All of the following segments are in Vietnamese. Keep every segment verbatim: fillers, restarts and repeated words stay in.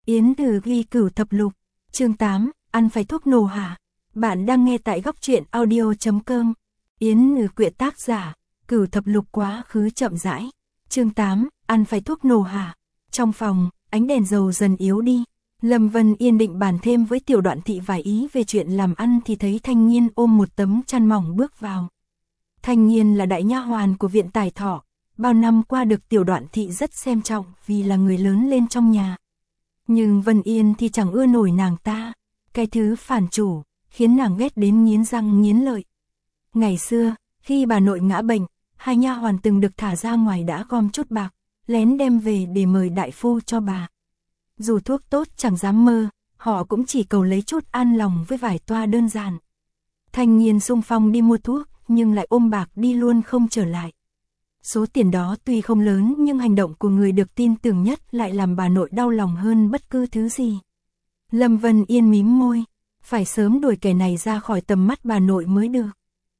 Yến Từ ghi Cửu Thập Lục, chương tám, ăn phải thuốc nổ hả? Bạn đang nghe tại góc truyện audio chấm com. Yến Từ quyện tác giả, Cửu Thập Lục quá khứ chậm rãi. Chương tám, ăn phải thuốc nổ hả? Trong phòng, ánh đèn dầu dần yếu đi. Lâm Vân Yên định bàn thêm với Tiểu Đoạn Thị vài ý về chuyện làm ăn thì thấy Thanh Nhiên ôm một tấm chăn mỏng bước vào. Thanh Nhiên là đại nha hoàn của viện Tài Thọ, bao năm qua được Tiểu Đoạn Thị rất xem trọng vì là người lớn lên trong nhà. Nhưng Vân Yên thì chẳng ưa nổi nàng ta, cái thứ phản chủ, khiến nàng ghét đến nghiến răng nghiến lợi. Ngày xưa, khi bà nội ngã bệnh, hai nha hoàn từng được thả ra ngoài đã gom chút bạc, lén đem về để mời đại phu cho bà. Dù thuốc tốt chẳng dám mơ, họ cũng chỉ cầu lấy chút an lòng với vài toa đơn giản. Thanh Nhiên xung phong đi mua thuốc, nhưng lại ôm bạc đi luôn không trở lại. Số tiền đó tuy không lớn nhưng hành động của người được tin tưởng nhất lại làm bà nội đau lòng hơn bất cứ thứ gì. Lâm Vân Yên mím môi, phải sớm đuổi kẻ này ra khỏi tầm mắt bà nội mới được.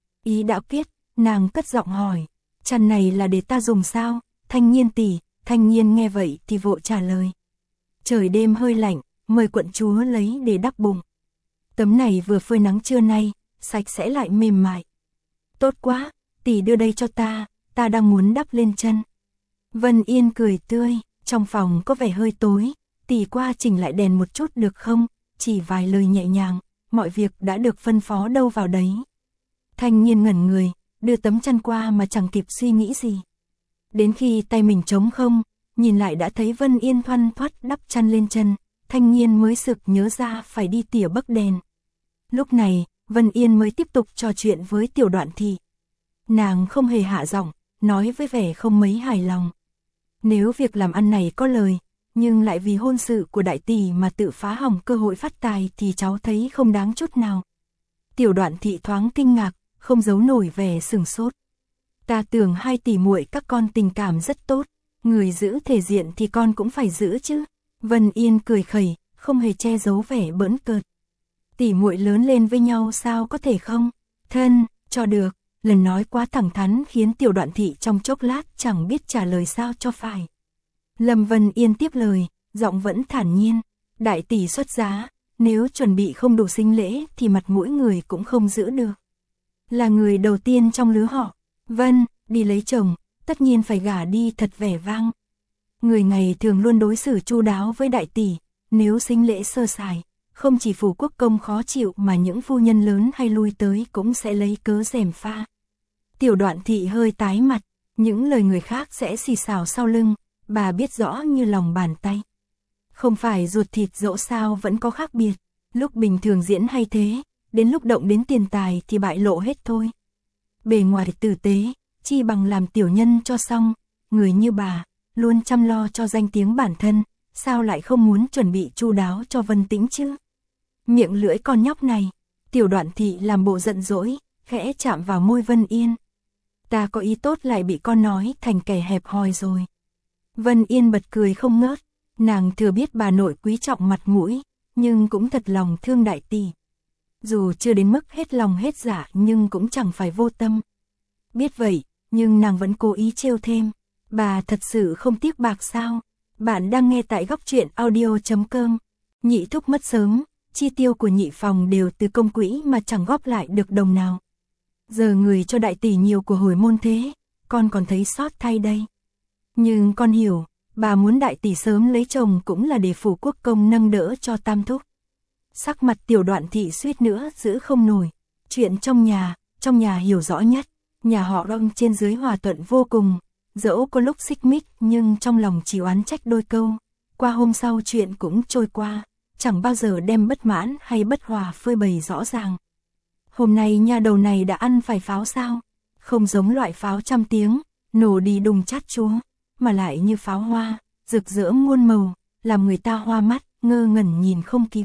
Ý đã quyết, nàng cất giọng hỏi, chăn này là để ta dùng sao? Thanh Nhiên tỷ. Thanh Nhiên nghe vậy thì vội trả lời. Trời đêm hơi lạnh, mời quận chúa lấy để đắp bụng. Tấm này vừa phơi nắng trưa nay, sạch sẽ lại mềm mại. Tốt quá, tỷ đưa đây cho ta, ta đang muốn đắp lên chân. Vân Yên cười tươi, trong phòng có vẻ hơi tối, tỷ qua chỉnh lại đèn một chút được không? Chỉ vài lời nhẹ nhàng, mọi việc đã được phân phó đâu vào đấy. Thanh Nhiên ngẩn người, đưa tấm chăn qua mà chẳng kịp suy nghĩ gì. Đến khi tay mình trống không, nhìn lại đã thấy Vân Yên thoăn thoắt đắp chăn lên chân, Thanh Nhiên mới sực nhớ ra phải đi tỉa bấc đèn. Lúc này, Vân Yên mới tiếp tục trò chuyện với Tiểu Đoạn Thị. Nàng không hề hạ giọng, nói với vẻ không mấy hài lòng. Nếu việc làm ăn này có lời, nhưng lại vì hôn sự của đại tỷ mà tự phá hỏng cơ hội phát tài thì cháu thấy không đáng chút nào. Tiểu Đoạn Thị thoáng kinh ngạc, không giấu nổi vẻ sửng sốt. Ta tưởng hai tỷ muội các con tình cảm rất tốt, người giữ thể diện thì con cũng phải giữ chứ. Vân Yên cười khẩy, không hề che giấu vẻ bỡn cợt. Tỷ muội lớn lên với nhau sao có thể không? Thân, cho được. Lần nói quá thẳng thắn khiến Tiểu Đoạn Thị trong chốc lát chẳng biết trả lời sao cho phải. Lâm Vân Yên tiếp lời, giọng vẫn thản nhiên. Đại tỷ xuất giá, nếu chuẩn bị không đủ sinh lễ thì mặt mũi người cũng không giữ được. Là người đầu tiên trong lứa họ, Vân, đi lấy chồng, tất nhiên phải gả đi thật vẻ vang. Người ngày thường luôn đối xử chu đáo với đại tỷ, nếu sinh lễ sơ sài, không chỉ phủ quốc công khó chịu mà những phu nhân lớn hay lui tới cũng sẽ lấy cớ gièm pha. Tiểu Đoạn Thị hơi tái mặt, những lời người khác sẽ xì xào sau lưng, bà biết rõ như lòng bàn tay. Không phải ruột thịt dẫu sao vẫn có khác biệt, lúc bình thường diễn hay thế, đến lúc động đến tiền tài thì bại lộ hết thôi. Bề ngoài tử tế, chi bằng làm tiểu nhân cho xong, người như bà, luôn chăm lo cho danh tiếng bản thân, sao lại không muốn chuẩn bị chu đáo cho Vân Tĩnh chứ? Miệng lưỡi con nhóc này, Tiểu Đoạn Thị làm bộ giận dỗi, khẽ chạm vào môi Vân Yên. Ta có ý tốt lại bị con nói thành kẻ hẹp hòi rồi. Vân Yên bật cười không ngớt, nàng thừa biết bà nội quý trọng mặt mũi, nhưng cũng thật lòng thương đại tỷ. Dù chưa đến mức hết lòng hết dạ nhưng cũng chẳng phải vô tâm. Biết vậy, nhưng nàng vẫn cố ý trêu thêm. Bà thật sự không tiếc bạc sao? Bạn đang nghe tại góc truyện audio chấm com. Nhị thúc mất sớm, chi tiêu của nhị phòng đều từ công quỹ mà chẳng góp lại được đồng nào. Giờ người cho đại tỷ nhiều của hồi môn thế, con còn thấy xót thay đây. Nhưng con hiểu, bà muốn đại tỷ sớm lấy chồng cũng là để phủ quốc công nâng đỡ cho tam thúc. Sắc mặt Tiểu Đoạn Thị suýt nữa giữ không nổi. Chuyện trong nhà, trong nhà hiểu rõ nhất, nhà họ Rong trên dưới hòa thuận vô cùng, dẫu có lúc xích mích nhưng trong lòng chỉ oán trách đôi câu. Qua hôm sau chuyện cũng trôi qua, chẳng bao giờ đem bất mãn hay bất hòa phơi bày rõ ràng. Hôm nay nhà đầu này đã ăn phải pháo sao? Không giống loại pháo trăm tiếng, nổ đi đùng chát chúa, mà lại như pháo hoa, rực rỡ muôn màu, làm người ta hoa mắt, ngơ ngẩn nhìn không kịp.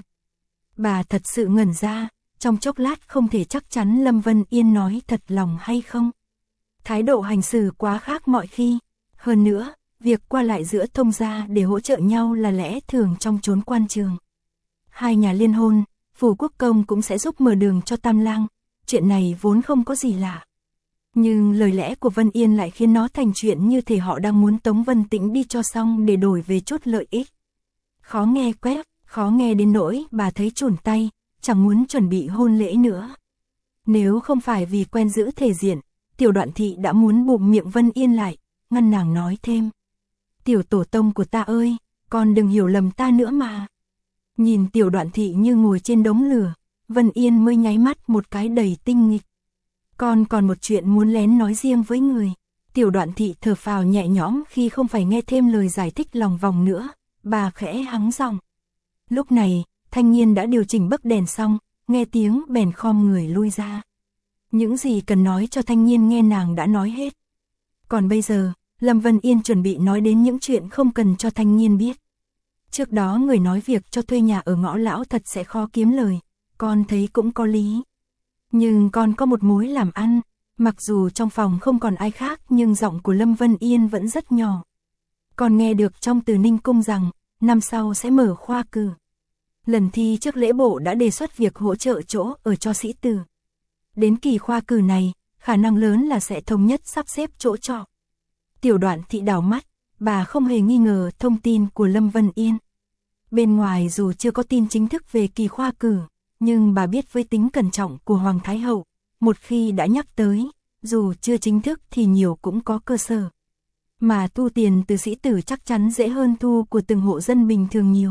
Bà thật sự ngẩn ra, trong chốc lát không thể chắc chắn Lâm Vân Yên nói thật lòng hay không. Thái độ hành xử quá khác mọi khi. Hơn nữa, việc qua lại giữa thông gia để hỗ trợ nhau là lẽ thường trong chốn quan trường. Hai nhà liên hôn, phủ quốc công cũng sẽ giúp mở đường cho Tam Lang, chuyện này vốn không có gì lạ. Nhưng lời lẽ của Vân Yên lại khiến nó thành chuyện như thể họ đang muốn tống Vân Tĩnh đi cho xong để đổi về chút lợi ích. Khó nghe quét, khó nghe đến nỗi bà thấy chùn tay, chẳng muốn chuẩn bị hôn lễ nữa. Nếu không phải vì quen giữ thể diện, Tiểu Đoạn Thị đã muốn bụm miệng Vân Yên lại, ngăn nàng nói thêm. Tiểu tổ tông của ta ơi, con đừng hiểu lầm ta nữa mà. Nhìn Tiểu Đoạn Thị như ngồi trên đống lửa, Vân Yên mới nháy mắt một cái đầy tinh nghịch. Con còn một chuyện muốn lén nói riêng với người. Tiểu Đoạn Thị thở phào nhẹ nhõm khi không phải nghe thêm lời giải thích lòng vòng nữa, bà khẽ hắng giọng. Lúc này, Thanh Nhiên đã điều chỉnh bấc đèn xong, nghe tiếng bèn khom người lui ra. Những gì cần nói cho Thanh Nhiên nghe nàng đã nói hết. Còn bây giờ, Lâm Vân Yên chuẩn bị nói đến những chuyện không cần cho Thanh Nhiên biết. Trước đó người nói việc cho thuê nhà ở Ngõ Lão thật sẽ khó kiếm lời, con thấy cũng có lý. Nhưng con có một mối làm ăn, mặc dù trong phòng không còn ai khác nhưng giọng của Lâm Vân Yên vẫn rất nhỏ. Con nghe được trong Từ Ninh Cung rằng, năm sau sẽ mở khoa cử. Lần thi trước lễ bộ đã đề xuất việc hỗ trợ chỗ ở cho sĩ tử. Đến kỳ khoa cử này, khả năng lớn là sẽ thống nhất sắp xếp chỗ trọ. Tiểu Đoạn Thị đảo mắt, bà không hề nghi ngờ thông tin của Lâm Vân Yên. Bên ngoài dù chưa có tin chính thức về kỳ khoa cử, nhưng bà biết với tính cẩn trọng của Hoàng Thái Hậu, một khi đã nhắc tới, dù chưa chính thức thì nhiều cũng có cơ sở. Mà thu tiền từ sĩ tử chắc chắn dễ hơn thu của từng hộ dân bình thường nhiều.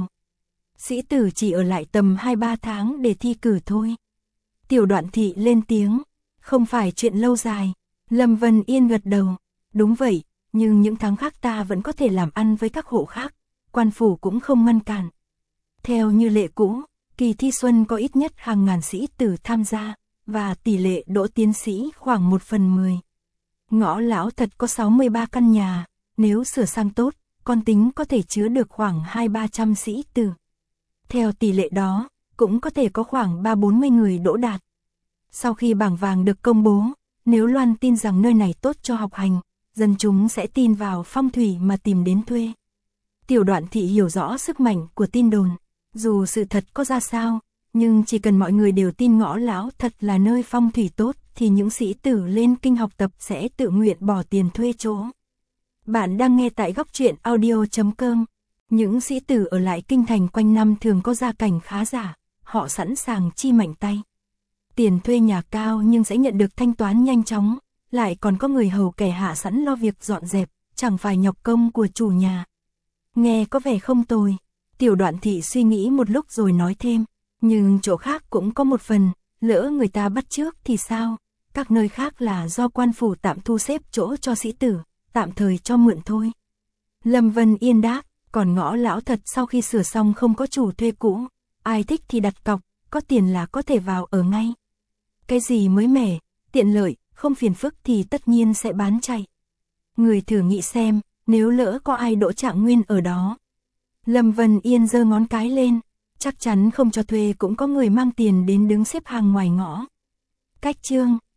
Sĩ tử chỉ ở lại tầm hai ba tháng để thi cử thôi. Tiểu Đoạn Thị lên tiếng, không phải chuyện lâu dài. Lâm Vân Yên gật đầu, đúng vậy, nhưng những tháng khác ta vẫn có thể làm ăn với các hộ khác, quan phủ cũng không ngăn cản. Theo như lệ cũ, kỳ thi xuân có ít nhất hàng ngàn sĩ tử tham gia, và tỷ lệ đỗ tiến sĩ khoảng một phần mười. Ngõ Lão thật có sáu mươi ba căn nhà, nếu sửa sang tốt, con tính có thể chứa được khoảng hai ba trăm sĩ tử. Theo tỷ lệ đó, cũng có thể có khoảng ba bốn mươi người đỗ đạt. Sau khi bảng vàng được công bố, nếu loan tin rằng nơi này tốt cho học hành, dân chúng sẽ tin vào phong thủy mà tìm đến thuê. Tiểu Đoạn Thị hiểu rõ sức mạnh của tin đồn, dù sự thật có ra sao, nhưng chỉ cần mọi người đều tin Ngõ Lão thật là nơi phong thủy tốt thì những sĩ tử lên kinh học tập sẽ tự nguyện bỏ tiền thuê chỗ. Bạn đang nghe tại góc truyện audio chấm com. Những sĩ tử ở lại kinh thành quanh năm thường có gia cảnh khá giả, họ sẵn sàng chi mạnh tay. Tiền thuê nhà cao nhưng sẽ nhận được thanh toán nhanh chóng, lại còn có người hầu kẻ hạ sẵn lo việc dọn dẹp, chẳng phải nhọc công của chủ nhà. Nghe có vẻ không tồi. Tiểu Đoạn Thị suy nghĩ một lúc rồi nói thêm, nhưng chỗ khác cũng có một phần, lỡ người ta bắt chước thì sao? Các nơi khác là do quan phủ tạm thu xếp chỗ cho sĩ tử, tạm thời cho mượn thôi. Lâm Vân Yên đáp, còn Ngõ Lão thật sau khi sửa xong không có chủ thuê cũ, ai thích thì đặt cọc, có tiền là có thể vào ở ngay. Cái gì mới mẻ, tiện lợi, không phiền phức thì tất nhiên sẽ bán chạy. Người thử nghĩ xem, nếu lỡ có ai đỗ trạng nguyên ở đó. Lâm Vân Yên giơ ngón cái lên, chắc chắn không cho thuê cũng có người mang tiền đến đứng xếp hàng ngoài ngõ. Cách chương